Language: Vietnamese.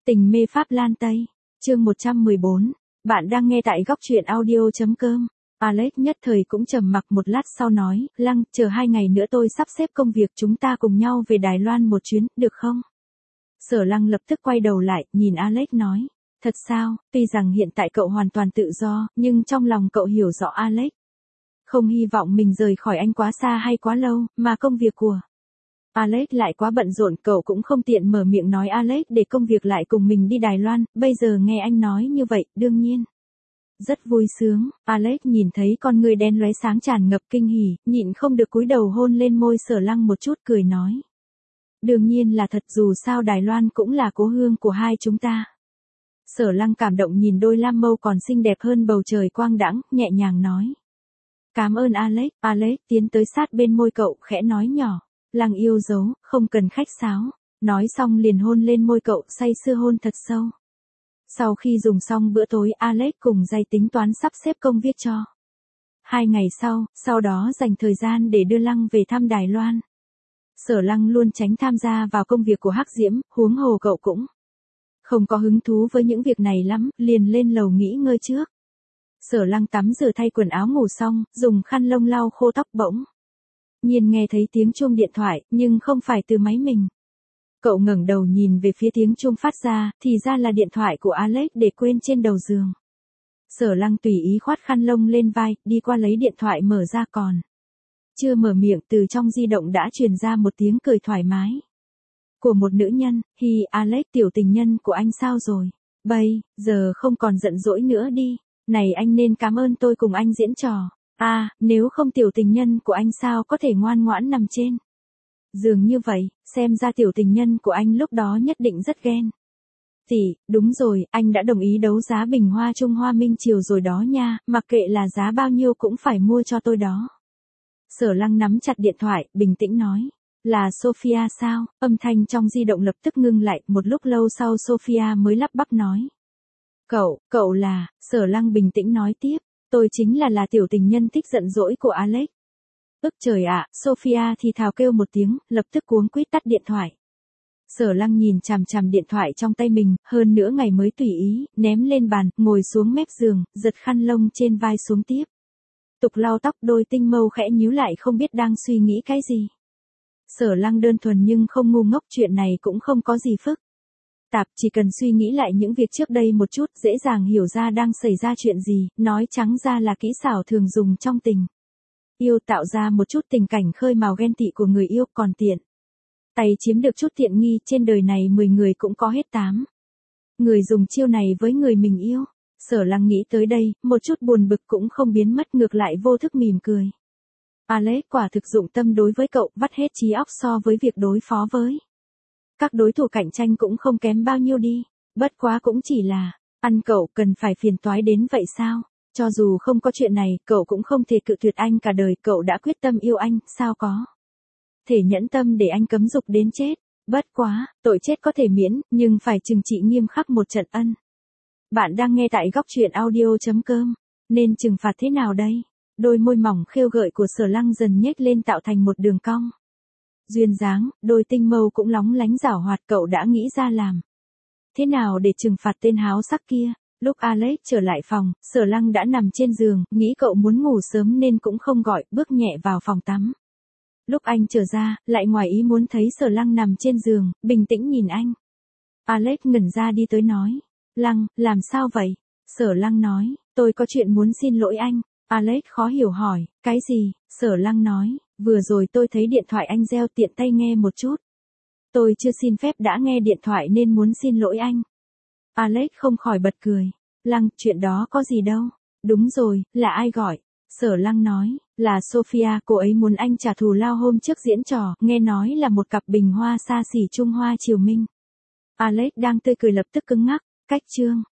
Tình mê Pháp Lan Tây, chương 114, bạn đang nghe tại góc truyện audio.com. Alex nhất thời cũng trầm mặc một lát sau nói, Lăng, chờ 2 ngày nữa tôi sắp xếp công việc chúng ta cùng nhau về Đài Loan một chuyến, được không? Sở Lăng lập tức quay đầu lại, nhìn Alex nói, thật sao, tuy rằng hiện tại cậu hoàn toàn tự do, nhưng trong lòng cậu hiểu rõ Alex. Không hy vọng mình rời khỏi anh quá xa hay quá lâu, mà công việc của Alex lại quá bận rộn, cậu cũng không tiện mở miệng nói Alex để công việc lại cùng mình đi Đài Loan, bây giờ nghe anh nói như vậy, đương nhiên rất vui sướng. Alex nhìn thấy con người đen lóe sáng tràn ngập kinh hỉ, nhịn không được cúi đầu hôn lên môi Sở Lăng một chút, cười nói. Đương nhiên là thật, dù sao Đài Loan cũng là cố hương của hai chúng ta. Sở Lăng cảm động nhìn đôi lam mâu còn xinh đẹp hơn bầu trời quang đãng, nhẹ nhàng nói. Cảm ơn Alex. Alex tiến tới sát bên môi cậu, khẽ nói nhỏ. Lăng yêu dấu, không cần khách sáo. Nói xong liền hôn lên môi cậu, say sưa hôn thật sâu. Sau khi dùng xong bữa tối, Alex cùng Jay tính toán sắp xếp công việc cho 2 ngày sau đó dành thời gian để đưa Lăng về thăm Đài Loan. Sở Lăng luôn tránh tham gia vào công việc của Hắc Diễm, huống hồ cậu cũng không có hứng thú với những việc này lắm, liền lên lầu nghỉ ngơi trước. Sở Lăng tắm rửa thay quần áo ngủ xong, dùng khăn lông lau khô tóc, bỗng nhiên nghe thấy tiếng chuông điện thoại, nhưng không phải từ máy mình. Cậu ngẩng đầu nhìn về phía tiếng chuông phát ra, thì ra là điện thoại của Alex để quên trên đầu giường. Sở Lăng tùy ý khoát khăn lông lên vai, đi qua lấy điện thoại mở ra, còn chưa mở miệng, từ trong di động đã truyền ra một tiếng cười thoải mái của một nữ nhân. Hi, Alex, tiểu tình nhân của anh sao rồi? Bây giờ không còn giận dỗi nữa đi. Này, anh nên cảm ơn tôi cùng anh diễn trò. Nếu không tiểu tình nhân của anh sao có thể ngoan ngoãn nằm trên giường như vậy, xem ra tiểu tình nhân của anh lúc đó nhất định rất ghen. Tỷ, đúng rồi, anh đã đồng ý đấu giá bình hoa Trung Hoa Minh Triều rồi đó nha, mặc kệ là giá bao nhiêu cũng phải mua cho tôi đó. Sở Lăng nắm chặt điện thoại, bình tĩnh nói. Là Sophia sao? Âm thanh trong di động lập tức ngưng lại, một lúc lâu sau Sophia mới lắp bắp nói. Cậu là, Sở Lăng bình tĩnh nói tiếp, tôi chính là tiểu tình nhân thích giận dỗi của Alex. Ức trời ạ, Sophia thì thào kêu một tiếng, lập tức cuống quýt tắt điện thoại. Sở Lăng nhìn chằm chằm điện thoại trong tay mình, hơn nửa ngày mới tùy ý, ném lên bàn, ngồi xuống mép giường, giật khăn lông trên vai xuống tiếp. Tục lau tóc, đôi tinh mâu khẽ nhíu lại, không biết đang suy nghĩ cái gì. Sở Lăng đơn thuần nhưng không ngu ngốc, chuyện này cũng không có gì phức tạp, chỉ cần suy nghĩ lại những việc trước đây một chút, dễ dàng hiểu ra đang xảy ra chuyện gì, nói trắng ra là kỹ xảo thường dùng trong tình yêu, tạo ra một chút tình cảnh khơi mào ghen tị của người yêu, còn tiện tay chiếm được chút tiện nghi. Trên đời này 10 người cũng có hết 8 người dùng chiêu này với người mình yêu. Sở Lăng nghĩ tới đây, một chút buồn bực cũng không biến mất, ngược lại vô thức mỉm cười. Alex quả thực dụng tâm đối với cậu, vắt hết trí óc so với việc đối phó với các đối thủ cạnh tranh cũng không kém bao nhiêu đi. Bất quá cũng chỉ là, ăn cậu cần phải phiền toái đến vậy sao? Cho dù không có chuyện này, cậu cũng không thể cự tuyệt anh cả đời, cậu đã quyết tâm yêu anh, sao có thể nhẫn tâm để anh cấm dục đến chết. Bất quá, tội chết có thể miễn, nhưng phải trừng trị nghiêm khắc một trận ân. Bạn đang nghe tại góc truyện audio.com, nên trừng phạt thế nào đây? Đôi môi mỏng khêu gợi của Sở Lăng dần nhếch lên tạo thành một đường cong duyên dáng, đôi tinh mâu cũng lóng lánh giảo hoạt. Cậu đã nghĩ ra làm thế nào để trừng phạt tên háo sắc kia? Lúc Alex trở lại phòng, Sở Lăng đã nằm trên giường, nghĩ cậu muốn ngủ sớm nên cũng không gọi, bước nhẹ vào phòng tắm. Lúc anh trở ra, lại ngoài ý muốn thấy Sở Lăng nằm trên giường, bình tĩnh nhìn anh. Alex ngẩn ra đi tới nói. Lăng, làm sao vậy? Sở Lăng nói, tôi có chuyện muốn xin lỗi anh. Alex khó hiểu hỏi, cái gì? Sở Lăng nói, vừa rồi tôi thấy điện thoại anh reo, tiện tay nghe một chút. Tôi chưa xin phép đã nghe điện thoại nên muốn xin lỗi anh. Alex không khỏi bật cười. Lăng, chuyện đó có gì đâu. Đúng rồi, là ai gọi? Sở Lăng nói, là Sophia, cô ấy muốn anh trả thù lao hôm trước diễn trò, nghe nói là một cặp bình hoa xa xỉ Trung Hoa Triều Minh. Alex đang tươi cười lập tức cứng ngắc, cách chương.